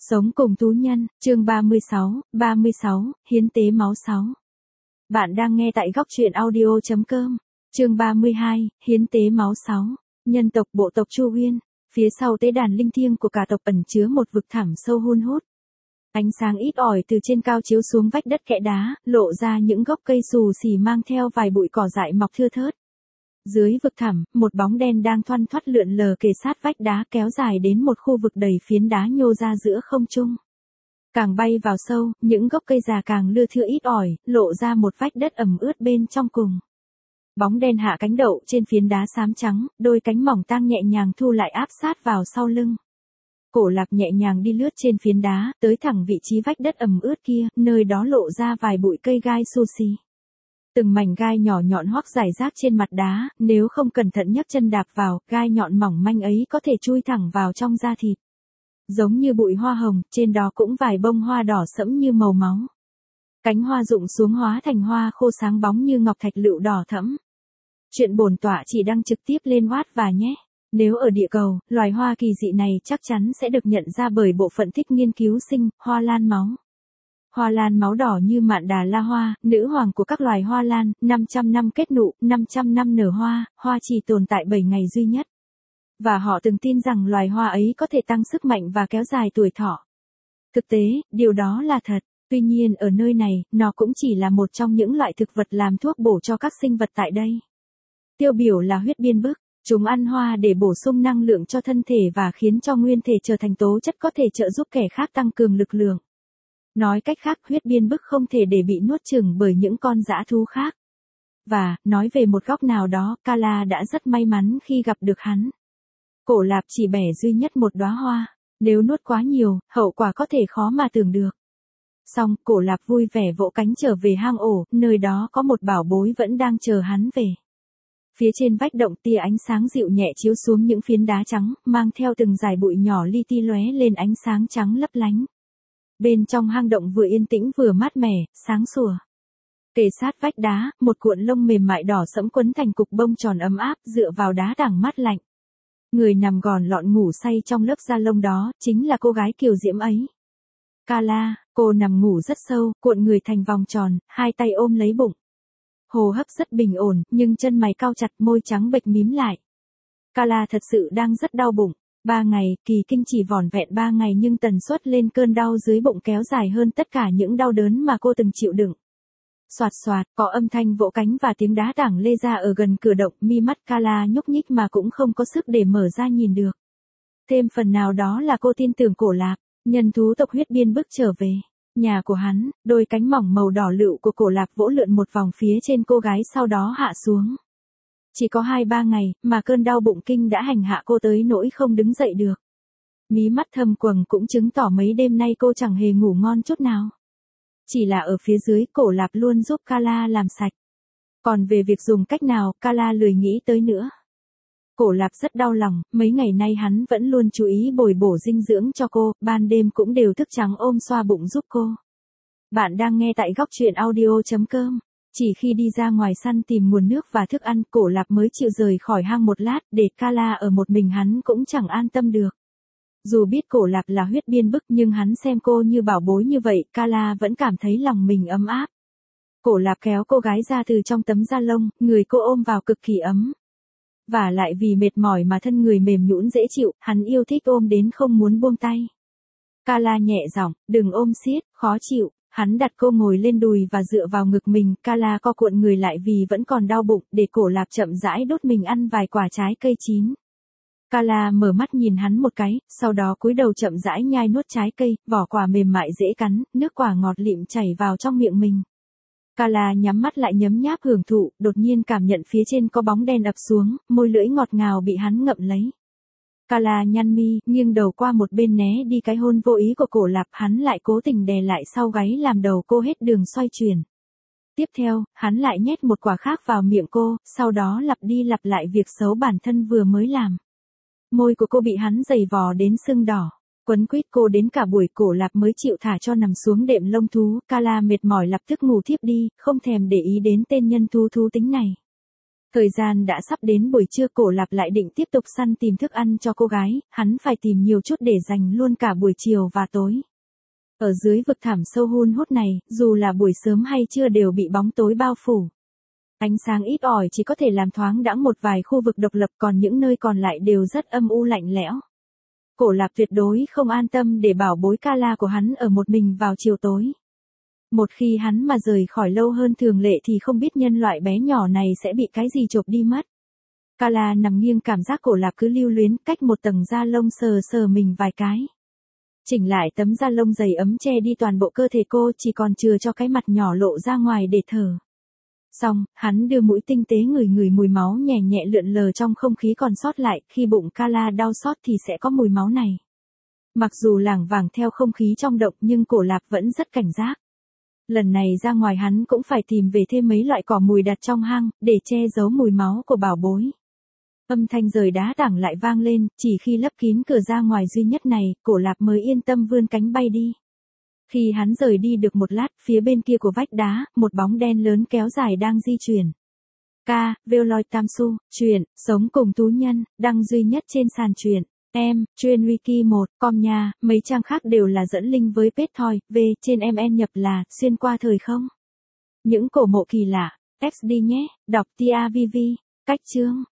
Sống cùng thú nhân, chương 36, hiến tế máu 6. Bạn đang nghe tại góc truyện audio.com. Chương 32, hiến tế máu 6. Nhân tộc bộ tộc Chu Huyên, phía sau tế đàn linh thiêng của cả tộc ẩn chứa một vực thẳm sâu hun hút. Ánh sáng ít ỏi từ trên cao chiếu xuống vách đất kẽ đá, lộ ra những gốc cây xù xì mang theo vài bụi cỏ dại mọc thưa thớt. Dưới vực thẳm, một bóng đen đang thoăn thoắt lượn lờ kề sát vách đá kéo dài đến một khu vực đầy phiến đá nhô ra giữa không trung. Càng bay vào sâu, những gốc cây già càng lưa thưa ít ỏi, lộ ra một vách đất ẩm ướt bên trong cùng. Bóng đen hạ cánh đậu trên phiến đá xám trắng, đôi cánh mỏng tang nhẹ nhàng thu lại áp sát vào sau lưng. Cổ Lạc nhẹ nhàng đi lướt trên phiến đá, tới thẳng vị trí vách đất ẩm ướt kia, nơi đó lộ ra vài bụi cây gai xù xì. Từng mảnh gai nhỏ nhọn hoắc rải rác trên mặt đá, nếu không cẩn thận nhấc chân đạp vào, gai nhọn mỏng manh ấy có thể chui thẳng vào trong da thịt. Giống như bụi hoa hồng, trên đó cũng vài bông hoa đỏ sẫm như màu máu. Cánh hoa rụng xuống hóa thành hoa khô sáng bóng như ngọc thạch lựu đỏ thẫm. Chuyện bổn tọa chỉ đăng trực tiếp lên Watt và nhé. Nếu ở địa cầu, loài hoa kỳ dị này chắc chắn sẽ được nhận ra bởi bộ phận thích nghiên cứu sinh, hoa lan máu. Hoa lan máu đỏ như mạn đà la hoa, nữ hoàng của các loài hoa lan, 500 năm kết nụ, 500 năm nở hoa, hoa chỉ tồn tại 7 ngày duy nhất. Và họ từng tin rằng loài hoa ấy có thể tăng sức mạnh và kéo dài tuổi thọ. Thực tế, điều đó là thật. Tuy nhiên ở nơi này, nó cũng chỉ là một trong những loại thực vật làm thuốc bổ cho các sinh vật tại đây. Tiêu biểu là huyết biên bức. Chúng ăn hoa để bổ sung năng lượng cho thân thể và khiến cho nguyên thể trở thành tố chất có thể trợ giúp kẻ khác tăng cường lực lượng. Nói cách khác, huyết biên bức không thể để bị nuốt chửng bởi những con dã thú khác. Và, nói về một góc nào đó, Kala đã rất may mắn khi gặp được hắn. Cổ Lạp chỉ bẻ duy nhất một đóa hoa, nếu nuốt quá nhiều, hậu quả có thể khó mà tưởng được. Xong, Cổ Lạp vui vẻ vỗ cánh trở về hang ổ, nơi đó có một bảo bối vẫn đang chờ hắn về. Phía trên vách động tia ánh sáng dịu nhẹ chiếu xuống những phiến đá trắng, mang theo từng dải bụi nhỏ li ti lóe lên ánh sáng trắng lấp lánh. Bên trong hang động vừa yên tĩnh vừa mát mẻ, sáng sủa. Kề sát vách đá, một cuộn lông mềm mại đỏ sẫm quấn thành cục bông tròn ấm áp dựa vào đá tảng mát lạnh. Người nằm gòn lọn ngủ say trong lớp da lông đó, chính là cô gái kiều diễm ấy. Kala, cô nằm ngủ rất sâu, cuộn người thành vòng tròn, hai tay ôm lấy bụng. Hô hấp rất bình ổn, nhưng chân mày cau chặt, môi trắng bệch mím lại. Kala thật sự đang rất đau bụng. 3 ngày, kỳ kinh chỉ vỏn vẹn 3 ngày nhưng tần suất lên cơn đau dưới bụng kéo dài hơn tất cả những đau đớn mà cô từng chịu đựng. Soạt soạt, có âm thanh vỗ cánh và tiếng đá tảng lê ra ở gần cửa động, mi mắt Kala nhúc nhích mà cũng không có sức để mở ra nhìn được. Thêm phần nào đó là cô tin tưởng Cổ Lạp, nhân thú tộc huyết biên bức trở về. Nhà của hắn, đôi cánh mỏng màu đỏ lựu của Cổ Lạp vỗ lượn một vòng phía trên cô gái sau đó hạ xuống. Chỉ có 2-3 ngày, mà cơn đau bụng kinh đã hành hạ cô tới nỗi không đứng dậy được. Mí mắt thâm quầng cũng chứng tỏ mấy đêm nay cô chẳng hề ngủ ngon chút nào. Chỉ là ở phía dưới, Cổ Lạp luôn giúp Kala làm sạch. Còn về việc dùng cách nào, Kala lười nghĩ tới nữa. Cổ Lạp rất đau lòng, mấy ngày nay hắn vẫn luôn chú ý bồi bổ dinh dưỡng cho cô, ban đêm cũng đều thức trắng ôm xoa bụng giúp cô. Bạn đang nghe tại góc truyện audio.com. Chỉ khi đi ra ngoài săn tìm nguồn nước và thức ăn, Cổ Lạp mới chịu rời khỏi hang một lát, để Kala ở một mình hắn cũng chẳng an tâm được. Dù biết Cổ Lạp là huyết biên bức nhưng hắn xem cô như bảo bối như vậy, Kala vẫn cảm thấy lòng mình ấm áp. Cổ Lạp kéo cô gái ra từ trong tấm da lông, người cô ôm vào cực kỳ ấm. Và lại vì mệt mỏi mà thân người mềm nhũn dễ chịu, hắn yêu thích ôm đến không muốn buông tay. Kala nhẹ giọng, đừng ôm siết, khó chịu. Hắn đặt cô ngồi lên đùi và dựa vào ngực mình, Kala co cuộn người lại vì vẫn còn đau bụng, để Cổ Lạp chậm rãi đút mình ăn vài quả trái cây chín. Kala mở mắt nhìn hắn một cái, sau đó cúi đầu chậm rãi nhai nuốt trái cây, vỏ quả mềm mại dễ cắn, nước quả ngọt lịm chảy vào trong miệng mình. Kala nhắm mắt lại nhấm nháp hưởng thụ, đột nhiên cảm nhận phía trên có bóng đen ập xuống, môi lưỡi ngọt ngào bị hắn ngậm lấy. Kala nhăn mi, nghiêng đầu qua một bên né đi cái hôn vô ý của Cổ Lạp, hắn lại cố tình đè lại sau gáy làm đầu cô hết đường xoay chuyển. Tiếp theo, hắn lại nhét một quả khác vào miệng cô, sau đó lặp đi lặp lại việc xấu bản thân vừa mới làm. Môi của cô bị hắn giày vò đến sưng đỏ. Quấn quýt cô đến cả buổi, Cổ Lạp mới chịu thả cho nằm xuống đệm lông thú. Kala mệt mỏi lập tức ngủ thiếp đi, không thèm để ý đến tên nhân thú thú tính này. Thời gian đã sắp đến buổi trưa, Cổ Lạp lại định tiếp tục săn tìm thức ăn cho cô gái, hắn phải tìm nhiều chút để dành luôn cả buổi chiều và tối. Ở dưới vực thẳm sâu hun hút này, dù là buổi sớm hay trưa đều bị bóng tối bao phủ. Ánh sáng ít ỏi chỉ có thể làm thoáng đãng một vài khu vực độc lập, còn những nơi còn lại đều rất âm u lạnh lẽo. Cổ Lạp tuyệt đối không an tâm để bảo bối Kala của hắn ở một mình vào chiều tối. Một khi hắn mà rời khỏi lâu hơn thường lệ thì không biết nhân loại bé nhỏ này sẽ bị cái gì chộp đi mất. Kala nằm nghiêng, cảm giác Cổ Lạp cứ lưu luyến, cách một tầng da lông sờ sờ mình vài cái. Chỉnh lại tấm da lông dày ấm che đi toàn bộ cơ thể cô, chỉ còn chừa cho cái mặt nhỏ lộ ra ngoài để thở. Xong, hắn đưa mũi tinh tế ngửi ngửi mùi máu nhẹ nhẹ lượn lờ trong không khí còn sót lại, khi bụng Kala đau xót thì sẽ có mùi máu này. Mặc dù lảng vảng theo không khí trong động nhưng Cổ Lạp vẫn rất cảnh giác. Lần này ra ngoài hắn cũng phải tìm về thêm mấy loại cỏ mùi đặt trong hang, để che giấu mùi máu của bảo bối. Âm thanh rời đá tảng lại vang lên, chỉ khi lấp kín cửa ra ngoài duy nhất này, Cổ Lạp mới yên tâm vươn cánh bay đi. Khi hắn rời đi được một lát, phía bên kia của vách đá, một bóng đen lớn kéo dài đang di chuyển. Veloy Tamsu, truyện, sống cùng thú nhân, đăng duy nhất trên sàn truyện. Truyện Wiki 1, com nha, mấy trang khác đều là dẫn link với page thoi, trên MN nhập là, xuyên qua thời không. Những cổ mộ kỳ lạ, text đi nhé, đọc TAVV, cách chương.